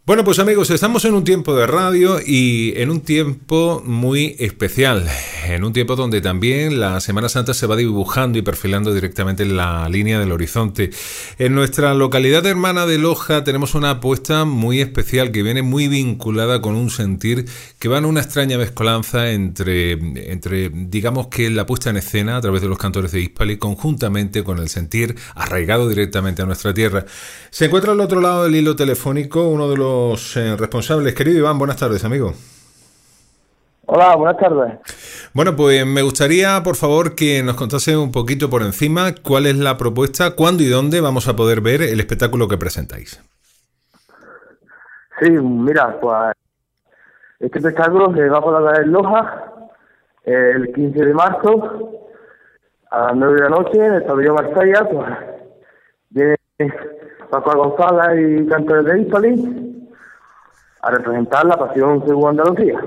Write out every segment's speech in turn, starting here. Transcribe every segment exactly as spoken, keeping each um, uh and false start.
Bueno, pues amigos, estamos en un tiempo de radio y en un tiempo muy especial, en un tiempo donde también la Semana Santa se va dibujando y perfilando directamente en la línea del horizonte. En nuestra localidad hermana de Loja tenemos una apuesta muy especial que viene muy vinculada con un sentir que va en una extraña mezcolanza entre, entre digamos que la puesta en escena a través de los cantores de Hispali conjuntamente con el sentir arraigado directamente a nuestra tierra. Se encuentra al otro lado del hilo telefónico uno de los Eh, responsables. Querido Iván, buenas tardes, amigo. Hola, buenas tardes. Bueno, pues me gustaría, por favor, que nos contase un poquito por encima cuál es la propuesta, cuándo y dónde vamos a poder ver el espectáculo que presentáis. Sí, mira, pues este espectáculo se va a poder ver en Loja el quince de marzo a las nueve de la noche en el pabellón Marsella. Pues viene Paco González y cantores de Hispali a representar la pasión según Andalucía.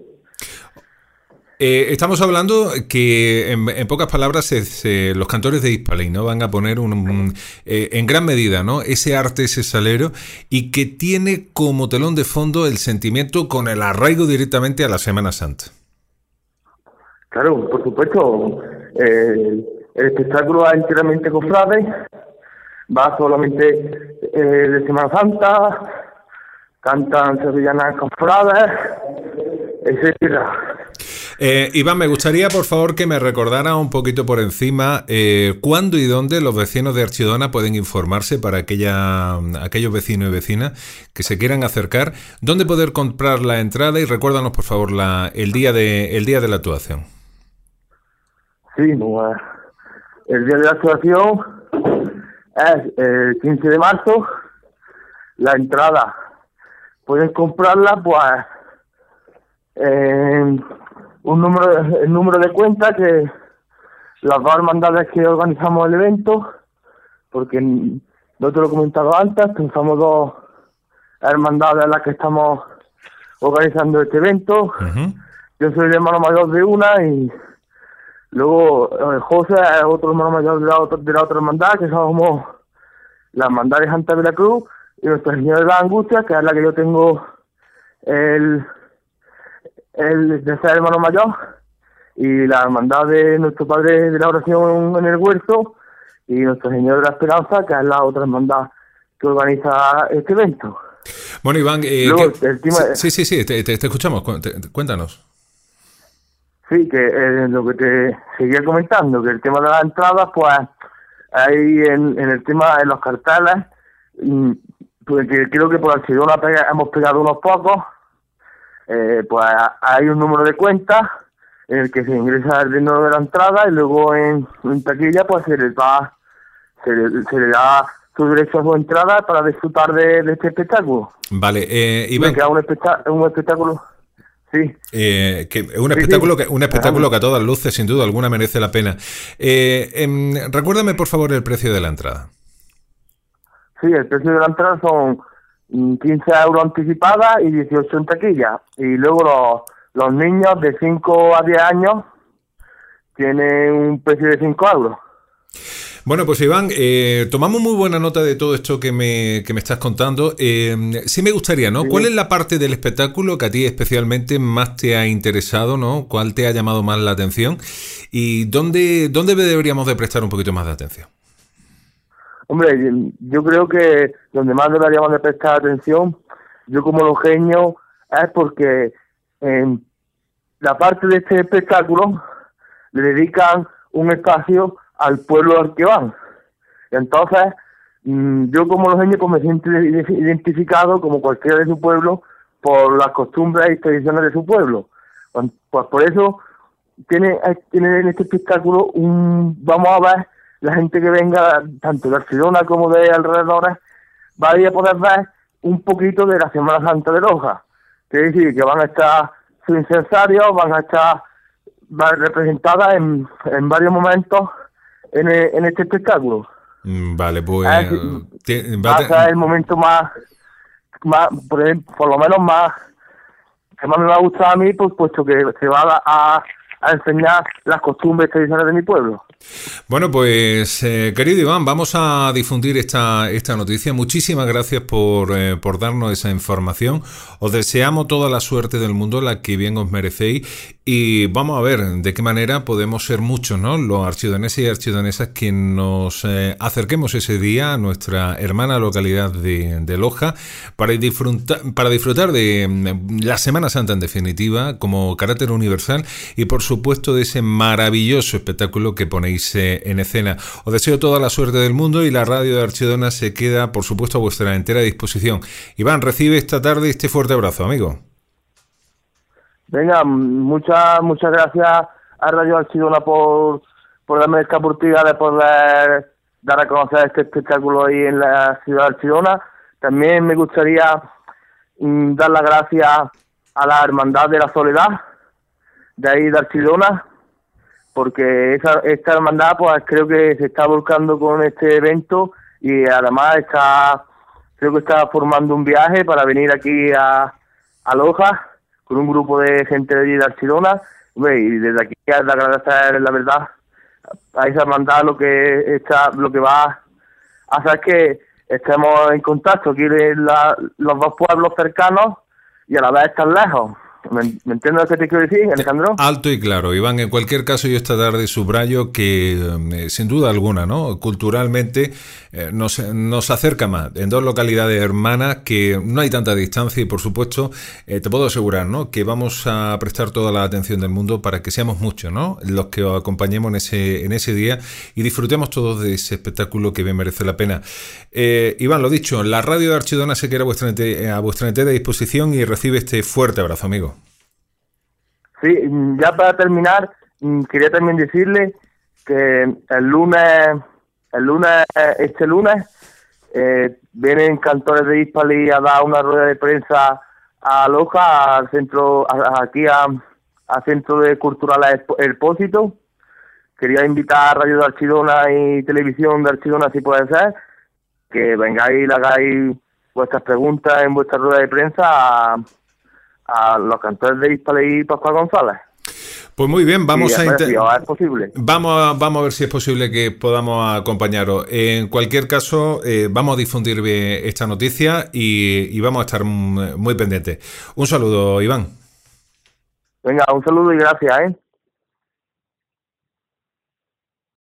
Eh, estamos hablando que, en, en pocas palabras, se, se, los cantores de Hispali, ¿no?, van a poner un, un, eh, en gran medida, ¿no?, ese arte, ese salero, y que tiene como telón de fondo el sentimiento con el arraigo directamente a la Semana Santa. Claro, por supuesto. Eh, el espectáculo es enteramente cofrade, va solamente eh, de Semana Santa, cantan sevillanas cofrades, etcétera. Eh, Iván, me gustaría, por favor, que me recordara un poquito por encima eh, cuándo y dónde los vecinos de Archidona pueden informarse para aquella, aquellos vecinos y vecinas que se quieran acercar, dónde poder comprar la entrada y recuérdanos, por favor, la, el día de el día de la actuación. Sí, pues, el día de la actuación es el quince de marzo. La entrada pueden comprarla, pues, eh, un número, el número de cuenta que las dos hermandades que organizamos el evento, porque no te lo he comentado antes, pensamos dos hermandades en las que estamos organizando este evento. Uh-huh. Yo soy el hermano mayor de una y luego eh, José es otro hermano mayor de la otra, de la otra hermandad, que somos la hermandad de Santa Veracruz y Nuestra Señora de la Angustia, que es la que yo tengo el, el de ser hermano mayor, y la hermandad de Nuestro Padre de la Oración en el Huerto y Nuestra Señora de la Esperanza, que es la otra hermandad que organiza este evento. Bueno, Iván, eh, luego, ¿qué... el tema... sí, sí, sí, te, te, te escuchamos, cuéntanos. Sí, que eh, lo que te seguía comentando, que el tema de las entradas, pues ahí en, en el tema de los carteles, pues que creo que por Archidona pega, hemos pegado unos pocos, eh, pues hay un número de cuenta en el que se ingresa el dinero de la entrada y luego en, en taquilla pues se le da se le, se le da su derecho a su entrada para disfrutar de, de este espectáculo. Vale, eh, Iván. Que es un, espectá- un espectáculo. Sí. Eh, que un espectáculo, sí, sí. Que, un espectáculo que a todas luces, sin duda alguna, merece la pena. Eh, eh, recuérdame, por favor, el precio de la entrada. Sí, el precio de la entrada son quince euros anticipada y dieciocho en taquilla. Y luego los, los niños de cinco a diez años tienen un precio de cinco euros. Bueno, pues Iván, eh, tomamos muy buena nota de todo esto que me, que me estás contando. Eh, sí me gustaría, ¿no? Sí. ¿Cuál es la parte del espectáculo que a ti especialmente más te ha interesado, ¿no? ¿Cuál te ha llamado más la atención? ¿Y dónde, dónde deberíamos de prestar un poquito más de atención? Hombre, yo creo que donde más deberíamos de prestar atención, yo como lojeño, es porque en la parte de este espectáculo le dedican un espacio al pueblo al que van. Entonces, yo como lojeño pues me siento identificado como cualquiera de su pueblo por las costumbres y tradiciones de su pueblo. Pues por eso tiene, tiene en este espectáculo un, vamos a ver, la gente que venga tanto de Archidona como de alrededores va a poder ver un poquito de la Semana Santa de Loja. Quiere decir que van a estar sus incensarios, van a estar representadas en, en varios momentos en, en este espectáculo. Vale, pues es, va a ser el momento más, más por, ejemplo, por lo menos más que más me va a gustar a mí, pues puesto que se va a, a a enseñar las costumbres tradicionales de mi pueblo. Bueno, pues eh, querido Iván, vamos a difundir esta, esta noticia. Muchísimas gracias por, eh, por darnos esa información. Os deseamos toda la suerte del mundo, la que bien os merecéis, y vamos a ver de qué manera podemos ser muchos, ¿no?, los archidoneses y archidonesas que nos eh, acerquemos ese día a nuestra hermana localidad de, de Loja para disfrutar, para disfrutar de la Semana Santa en definitiva como carácter universal y por supuesto de ese maravilloso espectáculo que ponéis en escena. Os deseo toda la suerte del mundo y la radio de Archidona se queda, por supuesto, a vuestra entera disposición. Iván, recibe esta tarde este fuerte abrazo, amigo. Venga, muchas muchas gracias a Radio Archidona por, por darme esta oportunidad de poder dar a conocer este espectáculo ahí en la ciudad de Archidona. También me gustaría mm, dar las gracias a la Hermandad de la Soledad de ahí de Archidona, porque esa, esta hermandad pues creo que se está volcando con este evento y además está, creo que está formando un viaje para venir aquí a, a Loja con un grupo de gente de allí de Archidona, y desde aquí es de agradecer la verdad a esa hermandad lo que está, lo que va a hacer que estemos en contacto aquí en la, los dos pueblos cercanos y a la vez tan lejos. ¿Me, ¿Me entiendes lo que te quiero decir, Alejandro? Alto y claro, Iván. En cualquier caso, yo esta tarde subrayo que, eh, sin duda alguna, ¿no?, culturalmente eh, nos, nos acerca más en dos localidades hermanas que no hay tanta distancia y, por supuesto, eh, te puedo asegurar, ¿no?, que vamos a prestar toda la atención del mundo para que seamos muchos, ¿no?, los que os acompañemos en ese, en ese día y disfrutemos todos de ese espectáculo que bien merece la pena. Eh, Iván, lo dicho, la radio de Archidona se queda a vuestra, a vuestra entera disposición y recibe este fuerte abrazo, amigo. Sí, ya para terminar, quería también decirle que el lunes, el lunes, este lunes, eh, vienen cantores de Hispali a dar una rueda de prensa a Loja, al centro, a, aquí a, al Centro de Cultural El Pósito. Quería invitar a Radio de Archidona y Televisión de Archidona, si puede ser, que vengáis y le hagáis vuestras preguntas en vuestra rueda de prensa a a los cantores de Hispali y Pascual González. Pues muy bien, vamos a intentar. Es posible. Vamos a, vamos a ver si es posible que podamos acompañaros. En cualquier caso, eh, vamos a difundir esta noticia y, y vamos a estar muy pendientes. Un saludo, Iván. Venga, un saludo y gracias, ¿eh?